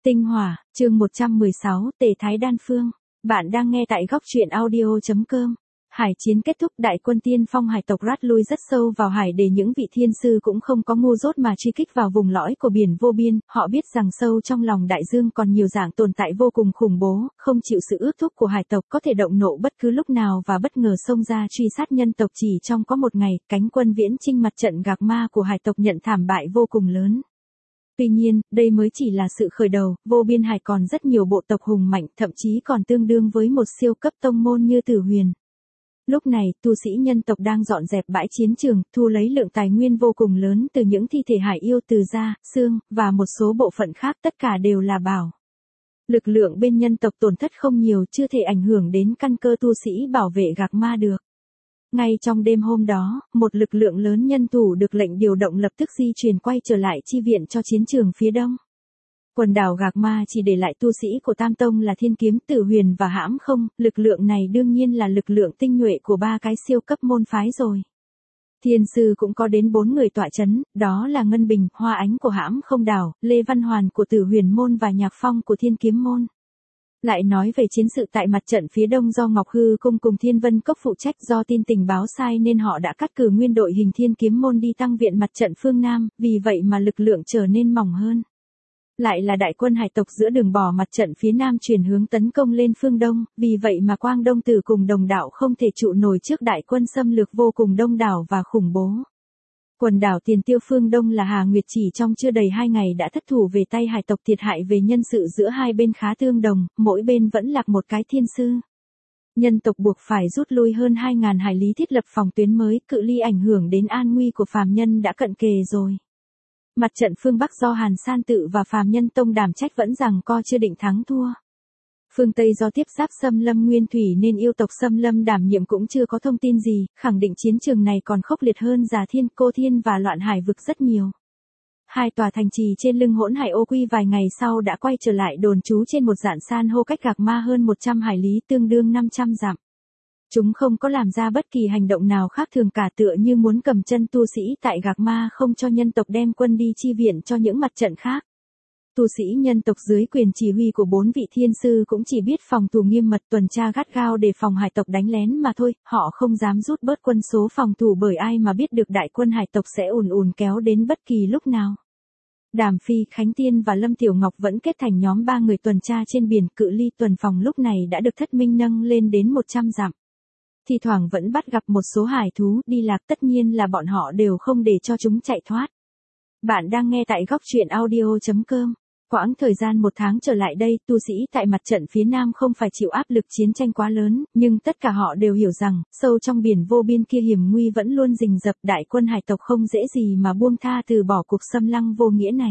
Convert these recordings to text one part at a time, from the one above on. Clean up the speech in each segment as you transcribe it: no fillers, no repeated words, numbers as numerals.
Tinh Hỏa, chương 116, Tề Thái Đan Phương. Bạn đang nghe tại góc truyện audio.com. Hải chiến kết thúc, đại quân tiên phong hải tộc rát lui rất sâu vào hải, để những vị thiên sư cũng không có ngu dốt mà truy kích vào vùng lõi của biển vô biên. Họ biết rằng sâu trong lòng đại dương còn nhiều dạng tồn tại vô cùng khủng bố, không chịu sự ước thúc của hải tộc, có thể động nộ bất cứ lúc nào và bất ngờ xông ra truy sát nhân tộc. Chỉ trong có một ngày, cánh quân viễn chinh mặt trận Gạc Ma của hải tộc nhận thảm bại vô cùng lớn. Tuy nhiên, đây mới chỉ là sự khởi đầu, vô biên hải còn rất nhiều bộ tộc hùng mạnh, thậm chí còn tương đương với một siêu cấp tông môn như Tử Huyền. Lúc này, tu sĩ nhân tộc đang dọn dẹp bãi chiến trường, thu lấy lượng tài nguyên vô cùng lớn từ những thi thể hải yêu, từ da, xương, và một số bộ phận khác, tất cả đều là bảo. Lực lượng bên nhân tộc tổn thất không nhiều, chưa thể ảnh hưởng đến căn cơ tu sĩ bảo vệ Gạc Ma được. Ngay trong đêm hôm đó, một lực lượng lớn nhân thủ được lệnh điều động lập tức di chuyển quay trở lại chi viện cho chiến trường phía đông. Quần đảo Gạc Ma chỉ để lại tu sĩ của Tam Tông là Thiên Kiếm, Tử Huyền và Hãm Không. Lực lượng này đương nhiên là lực lượng tinh nhuệ của ba cái siêu cấp môn phái rồi. Thiên sư cũng có đến 4 người tọa chấn, đó là Ngân Bình, Hoa Ánh của Hãm Không đảo, Lê Văn Hoàn của Tử Huyền môn và Nhạc Phong của Thiên Kiếm môn. Lại nói về chiến sự tại mặt trận phía đông, do Ngọc Hư Cung cùng Thiên Vân Cốc phụ trách, do tin tình báo sai nên họ đã cắt cử nguyên đội hình Thiên Kiếm môn đi tăng viện mặt trận phương Nam, vì vậy mà lực lượng trở nên mỏng hơn. Lại là đại quân hải tộc giữa đường bỏ mặt trận phía Nam chuyển hướng tấn công lên phương Đông, vì vậy mà Quang Đông Tử cùng đồng đạo không thể trụ nổi trước đại quân xâm lược vô cùng đông đảo và khủng bố. Quần đảo Tiền Tiêu phương Đông là Hà Nguyệt chỉ trong chưa đầy 2 ngày đã thất thủ về tay hải tộc, thiệt hại về nhân sự giữa hai bên khá tương đồng, mỗi bên vẫn lạc một cái thiên sư. Nhân tộc buộc phải rút lui hơn 2.000 hải lý thiết lập phòng tuyến mới, cự ly ảnh hưởng đến an nguy của phàm nhân đã cận kề rồi. Mặt trận phương Bắc do Hàn San Tự và Phàm Nhân Tông đảm trách vẫn giằng co chưa định thắng thua. Phương Tây do tiếp giáp Xâm Lâm Nguyên Thủy nên yêu tộc Xâm Lâm đảm nhiệm cũng chưa có thông tin gì, khẳng định chiến trường này còn khốc liệt hơn Già Thiên, Cô Thiên và Loạn Hải vực rất nhiều. Hai tòa thành trì trên lưng hỗn hải Ô Quy vài ngày sau đã quay trở lại đồn trú trên một dạn san hô cách Gạc Ma hơn 100 hải lý, tương đương 500 dặm. Chúng không có làm ra bất kỳ hành động nào khác thường cả, tựa như muốn cầm chân tu sĩ tại Gạc Ma không cho nhân tộc đem quân đi chi viện cho những mặt trận khác. Tu sĩ nhân tộc dưới quyền chỉ huy của 4 vị thiên sư cũng chỉ biết phòng thủ nghiêm mật, tuần tra gắt gao để phòng hải tộc đánh lén mà thôi, họ không dám rút bớt quân số phòng thủ, bởi ai mà biết được đại quân hải tộc sẽ ùn ùn kéo đến bất kỳ lúc nào. Đàm Phi, Khánh Tiên và Lâm Tiểu Ngọc vẫn kết thành nhóm 3 người tuần tra trên biển, cự ly tuần phòng lúc này đã được Thất Minh nâng lên đến 100 dặm. Thì thoảng vẫn bắt gặp một số hải thú đi lạc, tất nhiên là bọn họ đều không để cho chúng chạy thoát. Bạn đang nghe tại góc truyện audio.com. Quãng thời gian 1 tháng trở lại đây, tu sĩ tại mặt trận phía Nam không phải chịu áp lực chiến tranh quá lớn, nhưng tất cả họ đều hiểu rằng, sâu trong biển vô biên kia hiểm nguy vẫn luôn rình rập, đại quân hải tộc không dễ gì mà buông tha từ bỏ cuộc xâm lăng vô nghĩa này.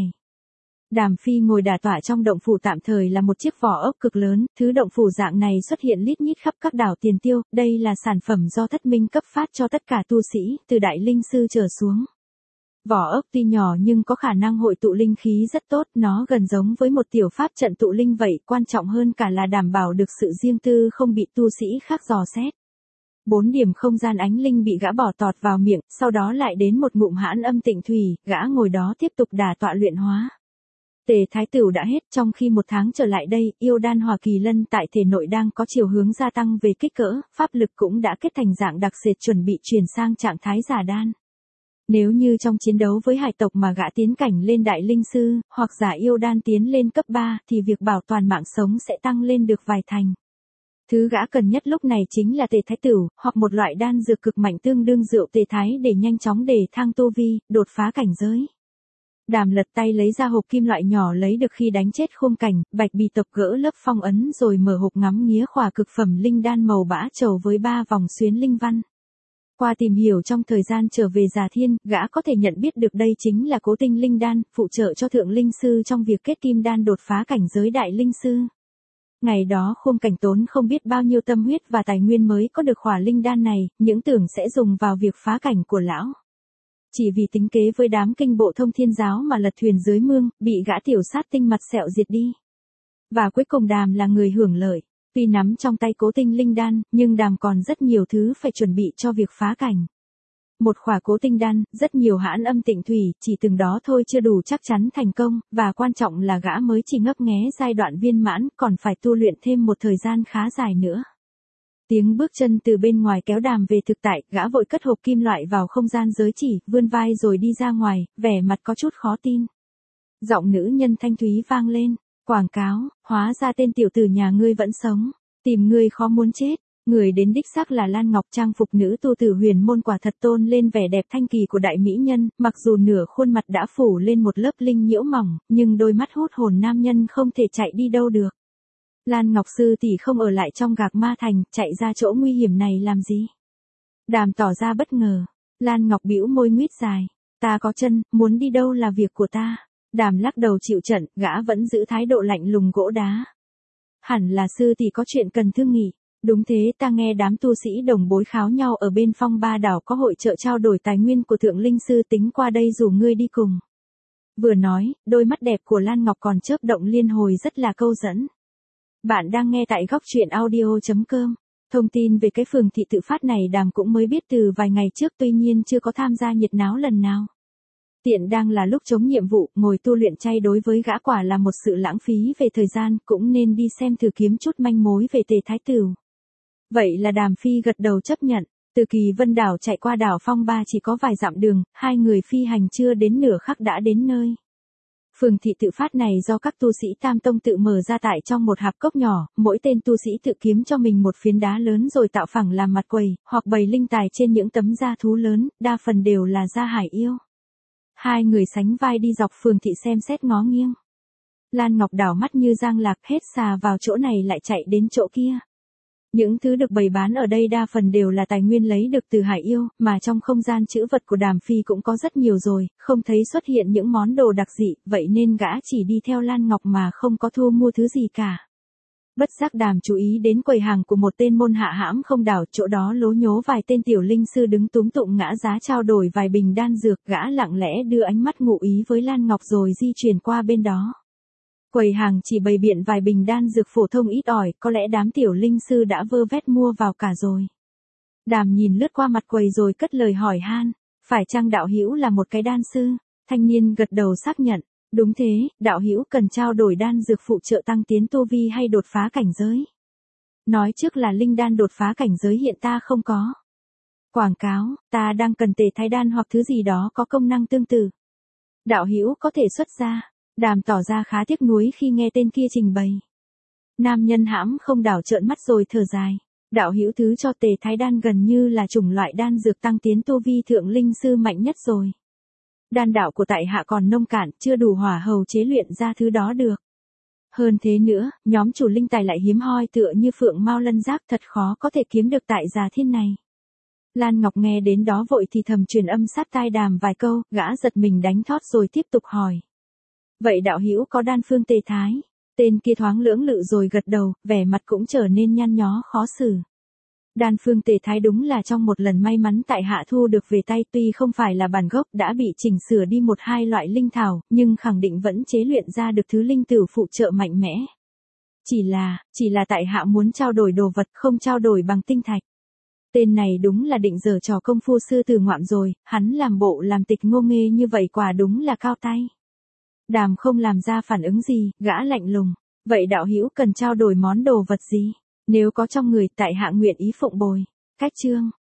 Đàm Phi ngồi đả tọa trong động phủ tạm thời là một chiếc vỏ ốc cực lớn, thứ động phủ dạng này xuất hiện lít nhít khắp các đảo Tiền Tiêu, đây là sản phẩm do Thất Minh cấp phát cho tất cả tu sĩ, từ đại linh sư trở xuống. Vỏ ốc tuy nhỏ nhưng có khả năng hội tụ linh khí rất tốt, nó gần giống với một tiểu pháp trận tụ linh vậy, quan trọng hơn cả là đảm bảo được sự riêng tư không bị tu sĩ khác dò xét. 4 điểm không gian ánh linh bị gã bỏ tọt vào miệng, sau đó lại đến một ngụm hãn âm tịnh thủy, gã ngồi đó tiếp tục đả tọa luyện hóa. Tề Thái Tửu đã hết, trong khi 1 tháng trở lại đây, yêu đan Hỏa Kỳ Lân tại thể nội đang có chiều hướng gia tăng về kích cỡ, pháp lực cũng đã kết thành dạng đặc sệt, chuẩn bị chuyển sang trạng thái giả đan. Nếu như trong chiến đấu với hải tộc mà gã tiến cảnh lên đại linh sư, hoặc giả yêu đan tiến lên cấp 3, thì việc bảo toàn mạng sống sẽ tăng lên được vài thành. Thứ gã cần nhất lúc này chính là Tề Thái Tửu, hoặc một loại đan dược cực mạnh tương đương rượu Tề Thái để nhanh chóng đề thăng tu vi, đột phá cảnh giới. Đàm lật tay lấy ra hộp kim loại nhỏ lấy được khi đánh chết Khôn Cảnh, Bạch Bì tộc, gỡ lớp phong ấn rồi mở hộp ngắm nghía khỏa cực phẩm linh đan màu bã trầu với 3 vòng xuyến linh văn. Qua tìm hiểu trong thời gian trở về Già Thiên, gã có thể nhận biết được đây chính là Cố Tinh linh đan, phụ trợ cho thượng linh sư trong việc kết kim đan đột phá cảnh giới đại linh sư. Ngày đó Khôn Cảnh tốn không biết bao nhiêu tâm huyết và tài nguyên mới có được khỏa linh đan này, những tưởng sẽ dùng vào việc phá cảnh của lão. Chỉ vì tính kế với đám kinh bộ Thông Thiên giáo mà lật thuyền dưới mương, bị gã tiểu sát tinh mặt sẹo diệt đi. Và cuối cùng Đàm là người hưởng lợi. Tuy nắm trong tay Cố Tinh linh đan, nhưng Đàm còn rất nhiều thứ phải chuẩn bị cho việc phá cảnh. một khỏa cố tinh đan, rất nhiều hãn âm tịnh thủy, chỉ từng đó thôi chưa đủ chắc chắn thành công, và quan trọng là gã mới chỉ ngấp nghé giai đoạn viên mãn, còn phải tu luyện thêm một thời gian khá dài nữa. Tiếng bước chân từ bên ngoài kéo Đàm về thực tại, gã vội cất hộp kim loại vào không gian giới chỉ, vươn vai rồi đi ra ngoài, vẻ mặt có chút khó tin. Giọng nữ nhân thanh thúy vang lên, quảng cáo, hóa ra tên tiểu tử nhà ngươi vẫn sống, tìm ngươi khó muốn chết. Người đến đích xác là Lan Ngọc, trang phục nữ tu tử huyền môn quả thật tôn lên vẻ đẹp thanh kỳ của đại mỹ nhân, mặc dù nửa khuôn mặt đã phủ lên một lớp linh nhiễu mỏng, nhưng đôi mắt hút hồn nam nhân không thể chạy đi đâu được. Lan Ngọc sư tỷ không ở lại trong Gạc Ma Thành, chạy ra chỗ nguy hiểm này làm gì? Đàm tỏ ra bất ngờ. Lan Ngọc bĩu môi nguyết dài. Ta có chân, muốn đi đâu là việc của ta. Đàm lắc đầu chịu trận, gã vẫn giữ thái độ lạnh lùng gỗ đá. Hẳn là sư tỷ có chuyện cần thương nghị. Đúng thế, ta nghe đám tu sĩ đồng bối kháo nhau ở bên Phong Ba đảo có hội chợ trao đổi tài nguyên của thượng linh sư, tính qua đây rủ ngươi đi cùng. Vừa nói, đôi mắt đẹp của Lan Ngọc còn chớp động liên hồi rất là câu dẫn. Bạn đang nghe tại góc truyện audio.com. Thông tin về cái phường thị tự phát này Đàm cũng mới biết từ vài ngày trước, tuy nhiên chưa có tham gia nhiệt náo lần nào. Tiện đang là lúc chống nhiệm vụ, ngồi tu luyện chay đối với gã quả là một sự lãng phí về thời gian, cũng nên đi xem thử kiếm chút manh mối về Tề Thái Tửu. Vậy là Đàm phi gật đầu chấp nhận. Từ Kỳ Vân đảo chạy qua đảo Phong Ba chỉ có vài dặm đường, hai người phi hành chưa đến nửa khắc đã đến nơi. Phường thị tự phát này do các tu sĩ Tam Tông tự mở ra tại trong một hạp cốc nhỏ, mỗi tên tu sĩ tự kiếm cho mình một phiến đá lớn rồi tạo phẳng làm mặt quầy, hoặc bày linh tài trên những tấm da thú lớn, đa phần đều là da hải yêu. Hai người sánh vai đi dọc phường thị xem xét ngó nghiêng. Lan Ngọc đảo mắt như giang lạc, hết xà vào chỗ này lại chạy đến chỗ kia. Những thứ được bày bán ở đây đa phần đều là tài nguyên lấy được từ hải yêu, mà trong không gian trữ vật của Đàm phi cũng có rất nhiều rồi, không thấy xuất hiện những món đồ đặc dị, vậy nên gã chỉ đi theo Lan Ngọc mà không có thu mua thứ gì cả. Bất giác Đàm chú ý đến quầy hàng của một tên môn hạ hãm không đảo, chỗ đó lố nhố vài tên tiểu linh sư đứng túm tụng ngã giá trao đổi vài bình đan dược, gã lặng lẽ đưa ánh mắt ngụ ý với Lan Ngọc rồi di chuyển qua bên đó. Quầy hàng chỉ bày biện vài bình đan dược phổ thông ít ỏi, có lẽ đám tiểu linh sư đã vơ vét mua vào cả rồi. Đàm nhìn lướt qua mặt quầy rồi cất lời hỏi han, phải chăng đạo hữu là một cái đan sư? Thanh niên gật đầu xác nhận, đúng thế, đạo hữu cần trao đổi đan dược phụ trợ tăng tiến tu vi hay đột phá cảnh giới? Nói trước là linh đan đột phá cảnh giới hiện ta không có. Quảng cáo, ta đang cần Tề Thái đan hoặc thứ gì đó có công năng tương tự. Đạo hữu có thể xuất ra. Đàm tỏ ra khá tiếc nuối khi nghe tên kia trình bày. Nam nhân hãm không đảo trợn mắt rồi thở dài. Đạo hữu thứ cho Tề Thái đan gần như là chủng loại đan dược tăng tiến tu vi thượng linh sư mạnh nhất rồi. Đan đạo của tại hạ còn nông cạn, chưa đủ hỏa hầu chế luyện ra thứ đó được. Hơn thế nữa, nhóm chủ linh tài lại hiếm hoi tựa như phượng mao lân giác, thật khó có thể kiếm được tại Già Thiên này. Lan Ngọc nghe đến đó vội thì thầm truyền âm sát tai Đàm vài câu, gã giật mình đánh thót rồi tiếp tục hỏi. Vậy đạo hữu có đan phương Tề Thái? Tên kia thoáng lưỡng lự rồi gật đầu, vẻ mặt cũng trở nên nhăn nhó khó xử. Đan phương Tề Thái đúng là trong một lần may mắn tại hạ thu được về tay, tuy không phải là bản gốc, đã bị chỉnh sửa đi một hai loại linh thảo, nhưng khẳng định vẫn chế luyện ra được thứ linh tử phụ trợ mạnh mẽ. Chỉ là tại hạ muốn trao đổi đồ vật, không trao đổi bằng tinh thạch. Tên này đúng là định giở trò công phu sư tử ngoạm rồi, hắn làm bộ làm tịch ngô nghê như vậy quả đúng là cao tay. Đàm không làm ra phản ứng gì, gã lạnh lùng. Vậy đạo hữu cần trao đổi món đồ vật gì? Nếu có trong người tại hạ nguyện ý phụng bồi. Cách chương.